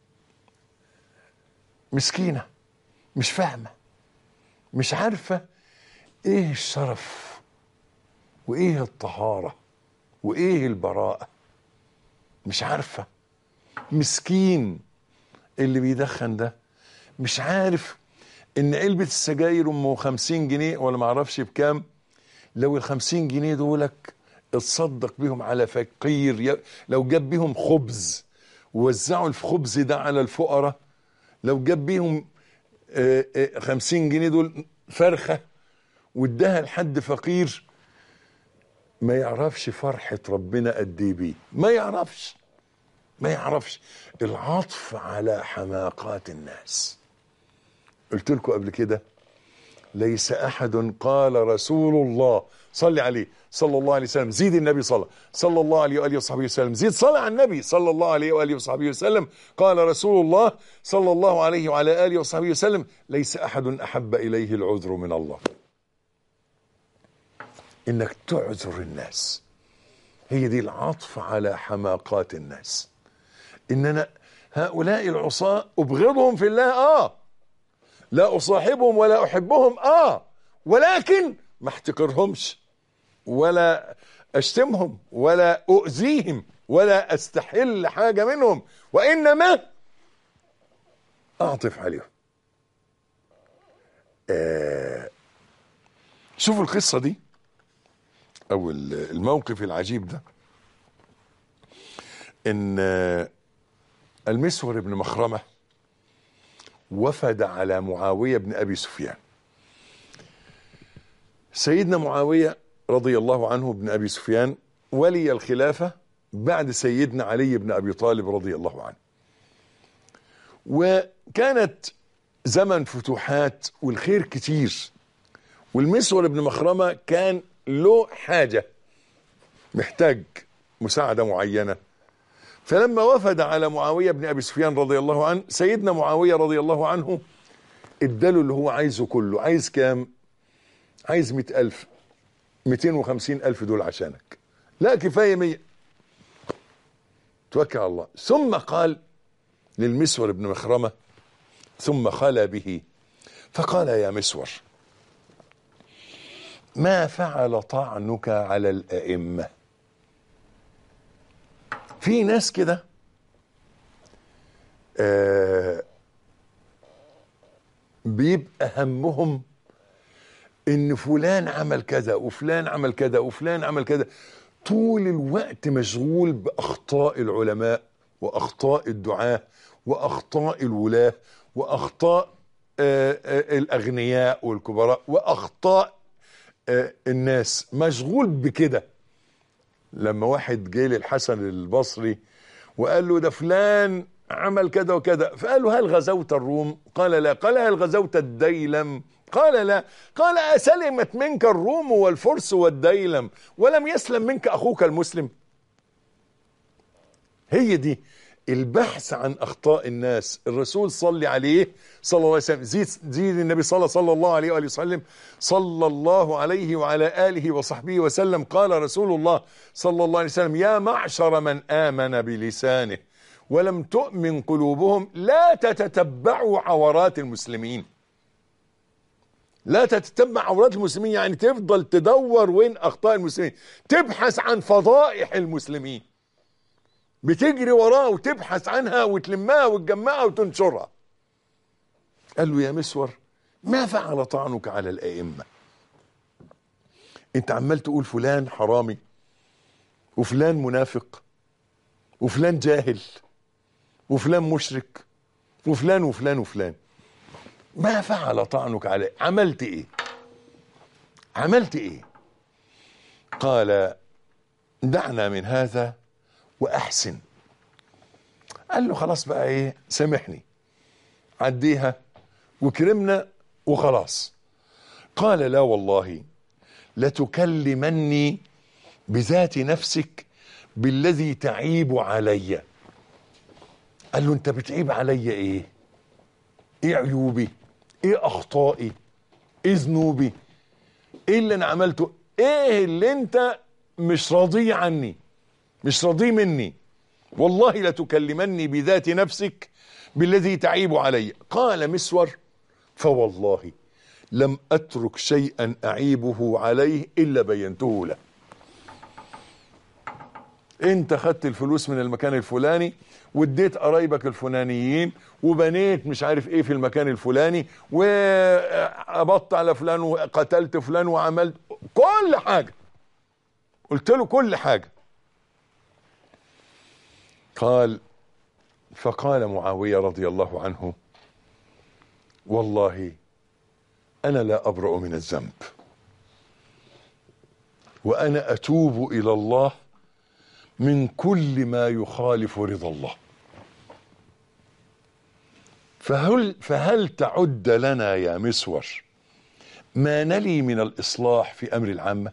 مسكينة، مش فاهمة، مش عارفة ايه الشرف وايه الطهارة وايه البراءة، مش عارفة. مسكين اللي بيدخن ده مش عارف ان علبة السجاير ام 50 جنيه ولا معرفش بكام، لو ال50 جنيه دولك اتصدق بيهم على فقير، لو جاب بيهم خبز ووزعوا الخبز ده على الفقراء، لو جاب بيهم 50 جنيه دول فرخة واداها لحد فقير، ما يعرفش فرحة ربنا قد ايه بيه، ما يعرفش العطف على حماقات الناس. قلت لكم قبل كده ليس أحد قال رسول الله صلي عليه صلى الله عليه وسلم، زيد النبي صلى الله عليه وآله وصحبه وسلم، زيد صلى على النبي صلى الله عليه وآله وصحبه وسلم. قال رسول الله صلى الله عليه وعلى آله وصحبه وسلم ليس أحد أحب إليه العذر من الله. إنك تعذر الناس، هي دي العطف على حماقات الناس. إن أنا هؤلاء العصاة أبغضهم في الله، لا أصاحبهم ولا أحبهم، ولكن ما احتقرهمش ولا أشتمهم ولا أؤذيهم ولا أستحل حاجة منهم، وإنما أعطف عليهم. شوفوا القصة دي أو الموقف العجيب ده. إن المسور بن مخرمة وفد على معاوية بن أبي سفيان. سيدنا معاوية رضي الله عنه بن أبي سفيان ولي الخلافة بعد سيدنا علي بن أبي طالب رضي الله عنه، وكانت زمن فتوحات والخير كتير، والمسور بن مخرمة كان له حاجة، محتاج مساعدة معينة. فلما وفد على معاوية بن أبي سفيان رضي الله عنه، سيدنا معاوية رضي الله عنه اداله اللي هو عايزه كله. عايز كام؟ عايز 100,000 250,000 دول عشانك. لا كفاية 100. توكل على الله. ثم قال للمسور بن مخرمة، ثم خلى به فقال يا مسور ما فعل طعنك على الأئمة؟ في ناس كده بيبقى همهم ان فلان عمل كذا وفلان عمل كذا وفلان عمل كذا، طول الوقت مشغول بأخطاء العلماء وأخطاء الدعاة وأخطاء الولاة وأخطاء الأغنياء والكبراء وأخطاء الناس، مشغول بكده. لما واحد جه للحسن البصري وقال له ده فلان عمل كذا وكذا، فقال له هل غزوت الروم؟ قال لا. قال هل غزوت الديلم؟ قال لا. قال أسلمت منك الروم والفرس والديلم ولم يسلم منك أخوك المسلم؟ هي دي البحث عن أخطاء الناس. الرسول صلى عليه صلى الله عليه وسلم، زيد النبي صلى الله عليه وآله وسلم، صلى الله عليه وعلى آله وصحبه وسلم. قال رسول الله صلى الله عليه وسلم: يا معشر من آمن بلسانه ولم تؤمن قلوبهم لا تتتبعوا عورات المسلمين. لا تتتبع عورات المسلمين يعني تفضل تدور وين أخطاء المسلمين، تبحث عن فضائح المسلمين، بتجري وراها وتبحث عنها وتلمها وتجمعها وتنشرها. قال له: يا مسور، ما فعل طعنك على الأئمة؟ انت عمال تقول فلان حرامي وفلان منافق وفلان جاهل وفلان مشرك وفلان وفلان وفلان، ما فعل طعنك عليه؟ عملت ايه؟ عملت ايه؟ قال: دعنا من هذا وأحسن. قال له: خلاص بقى ايه، سامحني، عديها وكرمنا وخلاص. قال: لا والله لتكلمني بذات نفسك بالذي تعيب علي. قال له: انت بتعيب علي ايه؟ ايه عيوبي؟ ايه اخطائي؟ ايه ذنوبي؟ ايه اللي انا عملته؟ ايه اللي انت مش راضي عني، مش راضي مني؟ والله لتكلمني بذات نفسك بالذي تعيب علي. قال مسور: فوالله لم أترك شيئا أعيبه عليه إلا بينته له. انت خدت الفلوس من المكان الفلاني واديت قرايبك الفلانيين وبنيت مش عارف ايه في المكان الفلاني وقبضت على فلان وقتلت فلان وعملت كل حاجة، قلت له كل حاجة. فقال معاوية رضي الله عنه: والله أنا لا أبرأ من الذنب وأنا أتوب إلى الله من كل ما يخالف رضا الله. فهل تعد لنا يا مسور ما نلي من الإصلاح في أمر العامة؟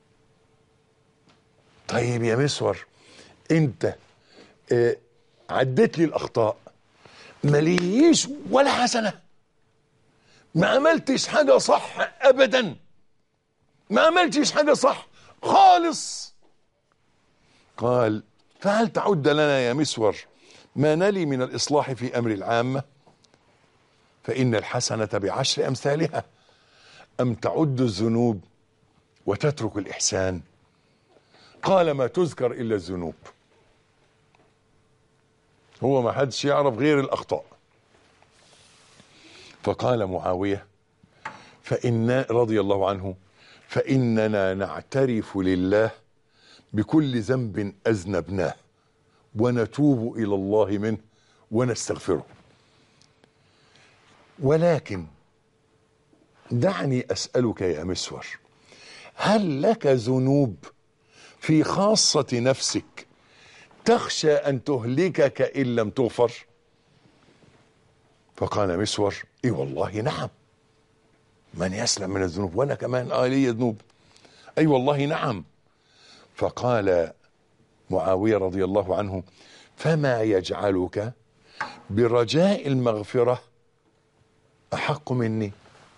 طيب يا مسور، أنت عدت لي الأخطاء، مليش ولا حسنة، ما عملتش حاجة صح أبدا، ما عملتش حاجة صح خالص. قال: فهل تعد لنا يا مسور ما نلي من الإصلاح في أمر العامة؟ فإن الحسنة بعشر أمثالها، أم تعد الذنوب وتترك الإحسان؟ قال: ما تذكر إلا الذنوب. هو ما حدش يعرف غير الأخطاء. فقال معاوية رضي الله عنه: فإننا نعترف لله بكل ذنب أذنبناه ونتوب إلى الله منه ونستغفره. ولكن دعني أسألك يا مسور، هل لك ذنوب في خاصة نفسك تخشى أن تهلكك إن لم تغفر؟ فقال مسور: إيه والله نعم، من يسلم من الذنوب؟ وأنا كمان لي ذنوب. أي والله نعم. فقال معاوية رضي الله عنه: فما يجعلك برجاء المغفرة أحق مني؟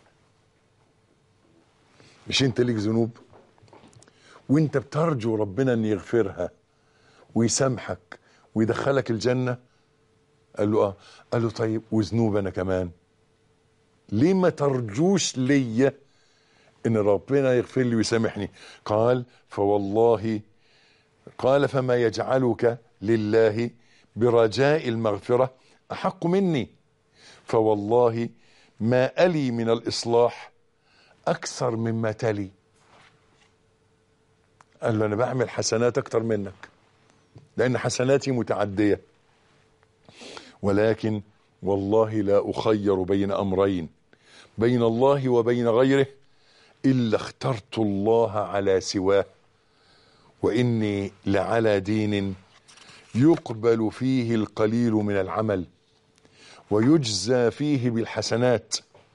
مش انت ليك ذنوب وانت بترجو ربنا ان يغفرها ويسامحك ويدخلك الجنة؟ قال له: قال له: طيب وذنوب انا كمان، ليه ما ترجوش ليا ان ربنا يغفر لي ويسامحني؟ قال: فوالله، قال: فما يجعلك لله برجاء المغفرة أحق مني، فوالله ما ألي من الإصلاح أكثر مما تلي. قال له: أنا بعمل حسنات أكثر منك لأن حسناتي متعدية، ولكن والله لا أخير بين أمرين، بين الله وبين غيره، إلا اخترت الله على سواه، وإني لعلى دين يقبل فيه القليل من العمل ويجزى فيه بالحسنات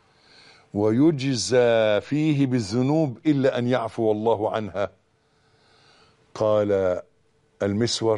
ويجزى فيه بالذنوب إلا أن يعفو الله عنها. قال المسور: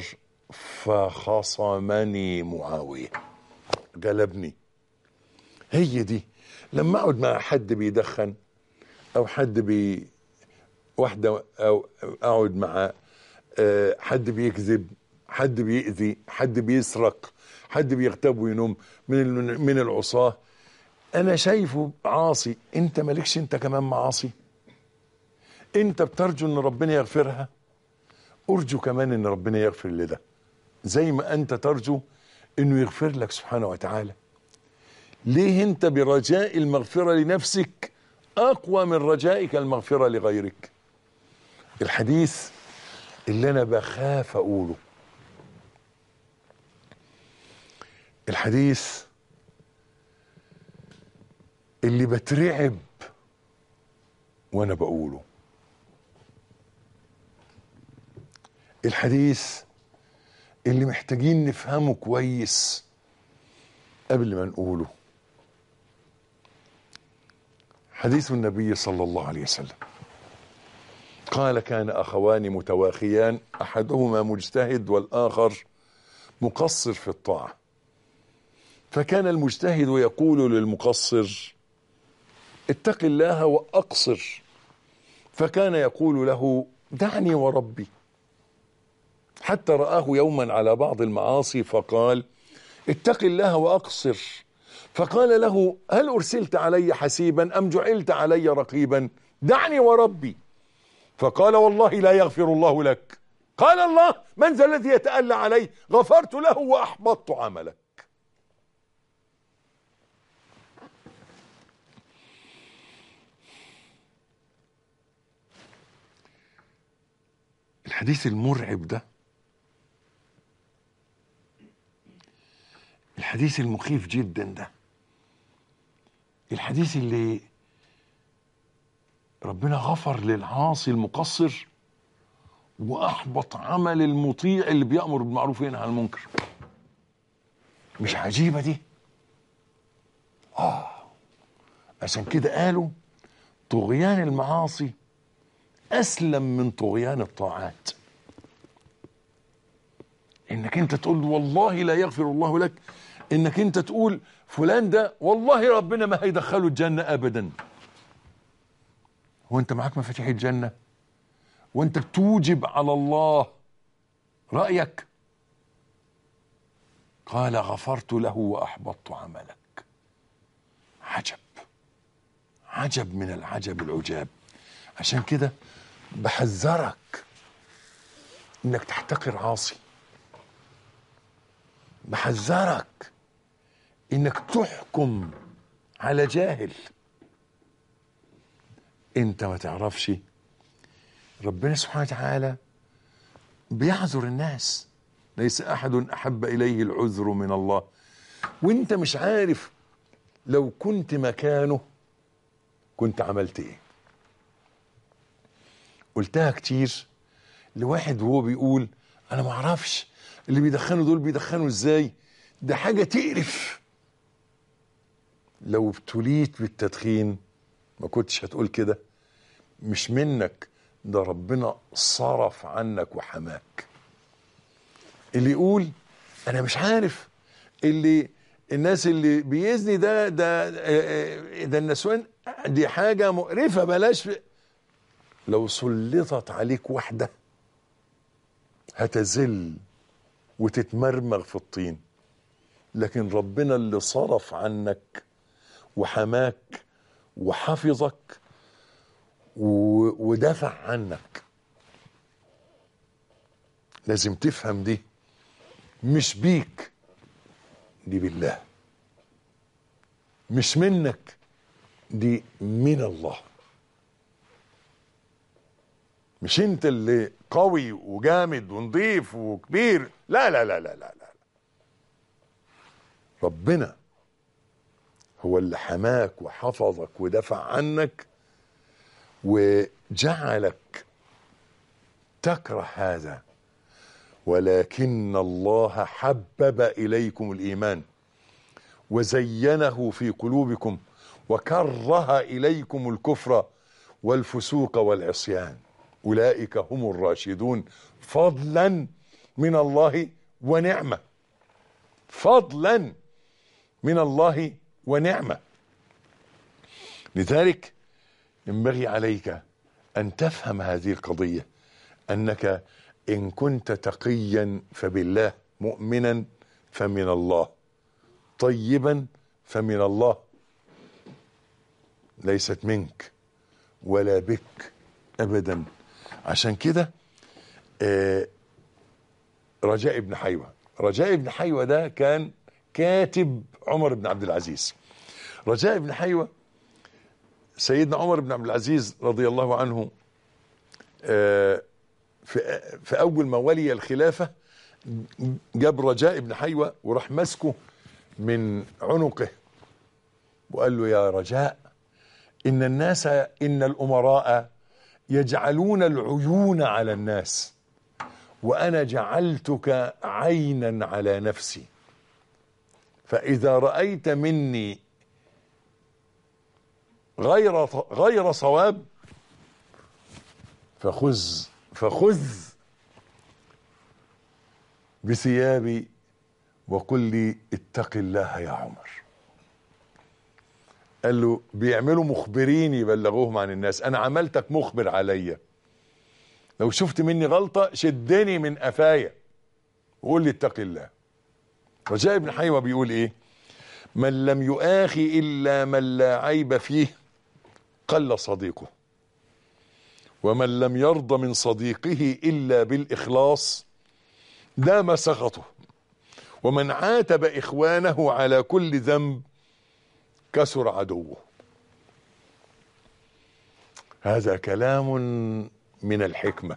فخصمني معاوية، غلبني. هي دي لما اقعد مع حد بيدخن او حد واحدة، او اقعد مع حد بيكذب، حد بيأذي، حد بيسرق، حد بيغتاب وينوم من العصاة، انا شايفه عاصي، انت مالكش انت كمان معاصي؟ انت بترجو ان ربنا يغفرها، ارجو كمان ان ربنا يغفر لده، زي ما انت ترجو انه يغفر لك سبحانه وتعالى. ليه انت برجاء المغفرة لنفسك اقوى من رجائك المغفرة لغيرك؟ الحديث اللي انا بخاف اقوله، الحديث اللي بترعب وانا بقوله، الحديث اللي محتاجين نفهمه كويس قبل ما نقوله. حديث النبي صلى الله عليه وسلم قال: كان أخوان متواخيان، أحدهما مجتهد والآخر مقصر في الطاعة، فكان المجتهد يقول للمقصر: اتق الله وأقصر، فكان يقول له: دعني وربي، حتى رآه يوما على بعض المعاصي فقال: اتق الله وأقصر، فقال له: هل أرسلت علي حسيبا أم جعلت علي رقيبا؟ دعني وربي، فقال: والله لا يغفر الله لك. قال الله: من ذا الذي يتألى عليه؟ غفرت له وأحبطت عملك. الحديث المرعب ده، الحديث المخيف جدا ده، الحديث اللي ربنا غفر للعاصي المقصر وأحبط عمل المطيع اللي بيأمر بالمعروف وينهى عن المنكر، مش عجيبة دي؟ عشان كده قالوا طغيان المعاصي أسلم من طغيان الطاعات. إنك أنت تقول والله لا يغفر الله لك، إنك أنت تقول فلان ده والله ربنا ما هيدخله الجنة أبدا، وأنت معاك مفاتيح الجنة وأنت بتوجب على الله رأيك. قال: غفرت له وأحبطت عملك. عجب، عجب من العجب العجاب. عشان كده بحذرك انك تحتقر عاصي، بحذرك انك تحكم على جاهل. انت ما تعرفش ربنا سبحانه وتعالى بيعذر الناس، ليس احد احب اليه العذر من الله، وانت مش عارف لو كنت مكانه كنت عملت ايه. قلتها كتير لواحد وهو بيقول: انا ما اعرفش اللي بيدخنوا دول بيدخنوا ازاي، ده حاجة تقرف. لو ابتليت بالتدخين ما كنتش هتقول كده، مش منك، ده ربنا صرف عنك وحماك. اللي يقول انا مش عارف الناس اللي بيزني ده النسوان دي حاجة مقرفة بلاش لو سلطت عليك واحدة هتزل وتتمرمغ في الطين، لكن ربنا اللي صرف عنك وحماك وحفظك ودافع عنك. لازم تفهم دي، مش بيك، دي بالله، مش منك، دي من الله. مش انت اللي قوي وجامد ونضيف وكبير، لا لا لا لا لا لا، ربنا هو اللي حماك وحفظك ودفع عنك وجعلك تكره هذا، ولكن الله حبب إليكم الإيمان وزينه في قلوبكم وكره إليكم الكفر والفسوق والعصيان، أولئك هم الراشدون فضلا من الله ونعمة. فضلا من الله ونعمة. لذلك ينبغي عليك أن تفهم هذه القضية، أنك إن كنت تقيا فبالله، مؤمنا فمن الله، طيبا فمن الله، ليست منك ولا بك أبدا. عشان كده رجاء بن حيوة، رجاء بن حيوة ده كان كاتب عمر بن عبد العزيز. رجاء بن حيوة سيدنا عمر بن عبد العزيز رضي الله عنه في أول ما ولي الخلافة جاب رجاء بن حيوة وراح مسكه من عنقه وقال له: يا رجاء، إن الناس، إن الأمراء يجعلون العيون على الناس، وأنا جعلتك عينا على نفسي، فإذا رأيت مني غير صواب فخذ بثيابي وقل لي اتق الله يا عمر. قال له: بيعملوا مخبرين يبلغوهم عن الناس، انا عملتك مخبر عليا، لو شفت مني غلطة شدني من قفايا وقول لي اتق الله. رجاء بن حيوة بيقول ايه؟ من لم يؤاخي الا من لا عيب فيه قل صديقه، ومن لم يرض من صديقه الا بالاخلاص دام سخطه، ومن عاتب اخوانه على كل ذنب كسر عدوه. هذا كلام من الحكمة.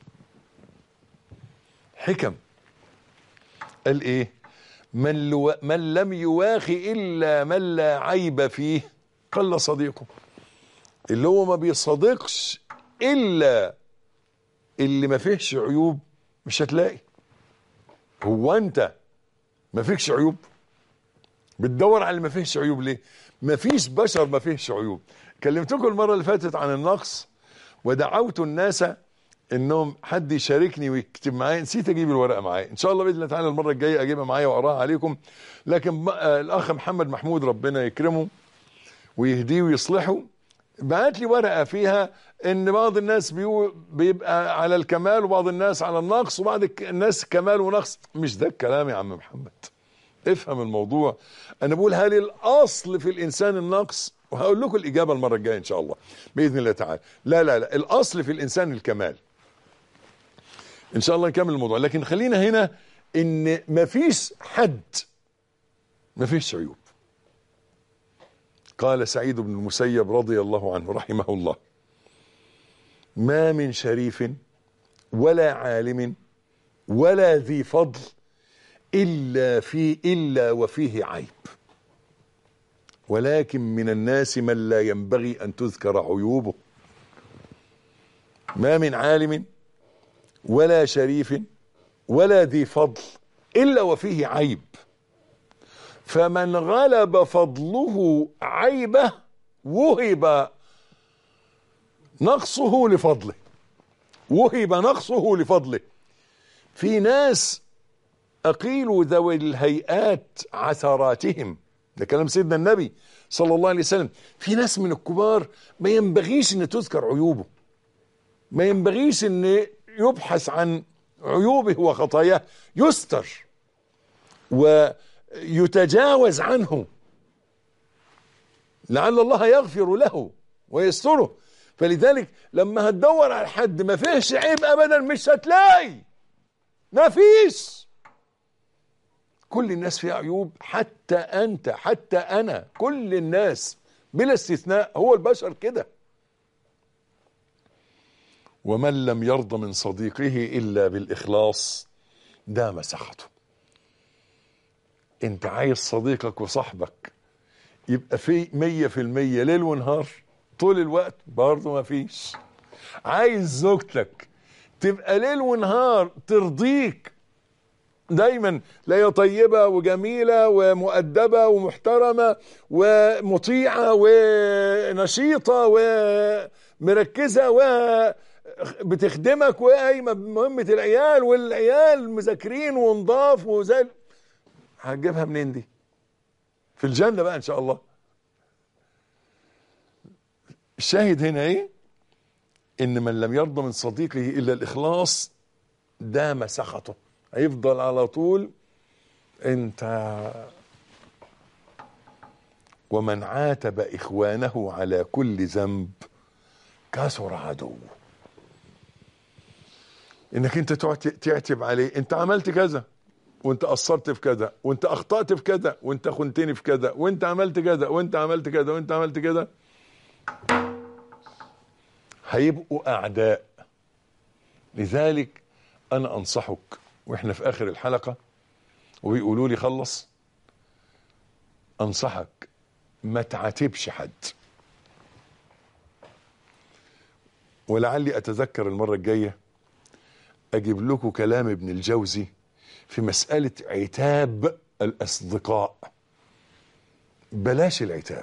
حكم. قال ايه؟ من لم يواخي الا من لا عيب فيه قل صديقه، اللي هو ما بيصدقش الا اللي ما فيهش عيوب مش هتلاقي. هو انت ما فيكش عيوب؟ بتدور على اللي ما فيهش عيوب ليه؟ ما فيش بشر ما فيهش عيوب. كلمتكم المرة اللي فاتت عن النقص ودعوت الناس انهم حد يشاركني ويكتب معايا، نسيت اجيب الورقة معايا، ان شاء الله باذن الله تعالى المرة الجاية اجيبها معايا واقراها عليكم. لكن الاخ محمد محمود ربنا يكرمه ويهديه ويصلحه بعت لي ورقة فيها ان بعض الناس بيبقى على الكمال وبعض الناس على النقص وبعض الناس كمال ونقص. مش ده الكلام يا عم محمد، افهم الموضوع. انا بقول هل الاصل في الانسان النقص؟ وهقول لكم الاجابه المره الجايه ان شاء الله باذن الله تعالى. لا لا لا، الاصل في الانسان الكمال. ان شاء الله نكمل الموضوع، لكن خلينا هنا ان مفيش حد مفيش عيوب. قال سعيد بن المسيب رضي الله عنه رحمه الله: ما من شريف ولا عالم ولا ذي فضل إلا وفيه عيب، ولكن من الناس من لا ينبغي أن تذكر عيوبه. ما من عالم ولا شريف ولا ذي فضل إلا وفيه عيب، فمن غلب فضله عيبه وهب نقصه لفضله. وهب نقصه لفضله. في ناس أقيلوا ذوي الهيئات عثراتهم، ده كلام سيدنا النبي صلى الله عليه وسلم. في ناس من الكبار ما ينبغيش ان تذكر عيوبه، ما ينبغيش ان يبحث عن عيوبه وخطاياه، يستر ويتجاوز عنه لعل الله يغفر له ويستره. فلذلك لما هتدور على حد ما فيهش عيب ابدا مش هتلاقي، ما فيش. كل الناس فيها عيوب، حتى أنت حتى أنا، كل الناس بلا استثناء، هو البشر كده. ومن لم يرضى من صديقه إلا بالإخلاص دام سخطه. انت عايز صديقك وصاحبك يبقى في 100% ليل ونهار طول الوقت؟ برضه ما فيش. عايز زوجتك تبقى ليل ونهار ترضيك دايما، لا هي طيبة وجميلة ومؤدبة ومحترمة ومطيعة ونشيطة ومركزة وبتخدمك وقايمة بمهمة العيال، والعيال مذاكرين ونضاف وزي هتجيبها منين دي؟ في الجنة بقى ان شاء الله. الشاهد هنا ايه؟ ان من لم يرضى من صديقه الا الاخلاص دام سخطه، هيفضل على طول انت. ومن عاتب اخوانه على كل ذنب كثر عدوه. انك انت تقعد تعتب عليه، انت عملت كذا وانت قصرت في كذا وانت اخطأت في كذا وانت خنتني في كذا وانت عملت كذا وانت عملت كذا وانت عملت كذا، هيبقوا اعداء. لذلك انا انصحك واحنا في اخر الحلقة وبيقولوا لي خلص، انصحك ما تعاتبش حد. ولعلي اتذكر المرة الجاية اجيب لكم كلام ابن الجوزي في مسألة عتاب الاصدقاء. بلاش العتاب،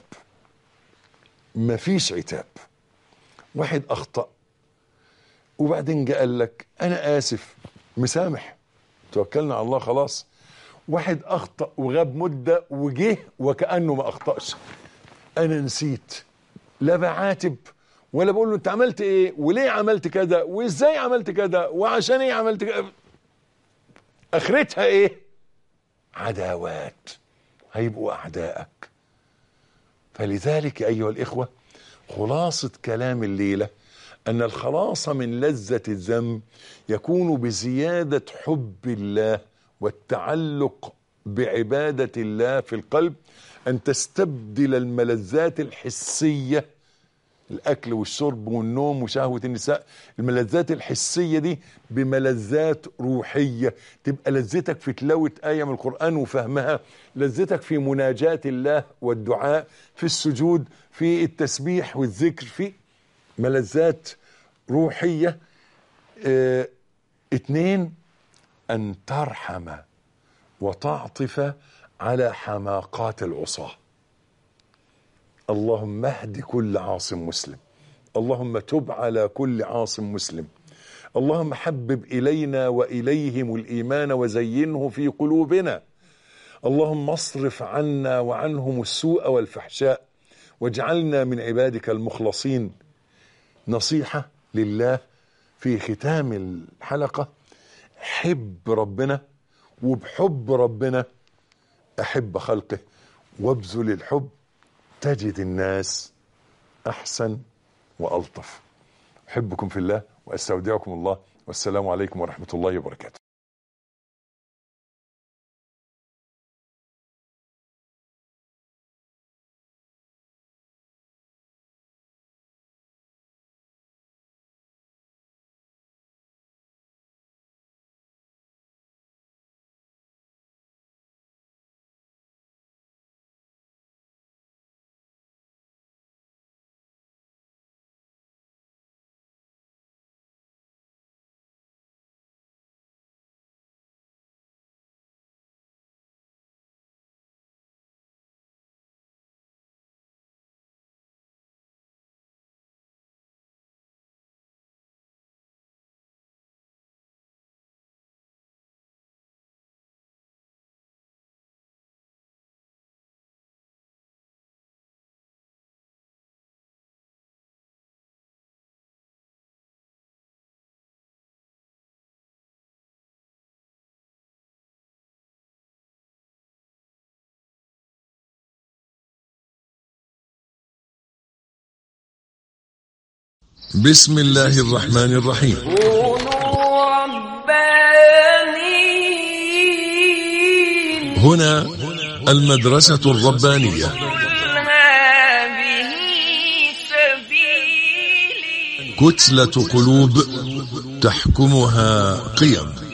مفيش عتاب. واحد اخطأ وبعدين جاء قال لك انا اسف، مسامح، توكلنا على الله خلاص. واحد اخطأ وغاب مدة وجه وكأنه ما اخطأش، انا نسيت، لا بعاتب ولا بقول له انت عملت ايه وليه عملت كذا وازاي عملت كذا وعشان ايه عملت كذا. اخرتها ايه؟ عداوات، هيبقوا اعدائك. فلذلك ايها الاخوة، خلاصة كلام الليلة ان الخلاص من لذة الذنب يكون بزيادة حب الله والتعلق بعبادة الله في القلب، ان تستبدل الملذات الحسية، الاكل والشرب والنوم وشهوة النساء، الملذات الحسية دي بملذات روحية. تبقى لذتك في تلاوة آية من القرآن وفهمها، لذتك في مناجاة الله والدعاء، في السجود، في التسبيح والذكر، في ملذات روحية. 2 أن ترحم وتعطف على حماقات العصاة. اللهم اهد كل عاصم مسلم، اللهم تب على كل عاصم مسلم، اللهم حبب إلينا وإليهم الإيمان وزينه في قلوبنا، اللهم اصرف عنا وعنهم السوء والفحشاء واجعلنا من عبادك المخلصين. نصيحة لله في ختام الحلقة: حب ربنا، وبحب ربنا أحب خلقه، وابذل الحب تجد الناس أحسن وألطف. أحبكم في الله وأستودعكم الله، والسلام عليكم ورحمة الله وبركاته. بسم الله الرحمن الرحيم. كونوا ربانيين. هنا المدرسة الربانية. قل هذه سبيلي. كتلة قلوب تحكمها قيم.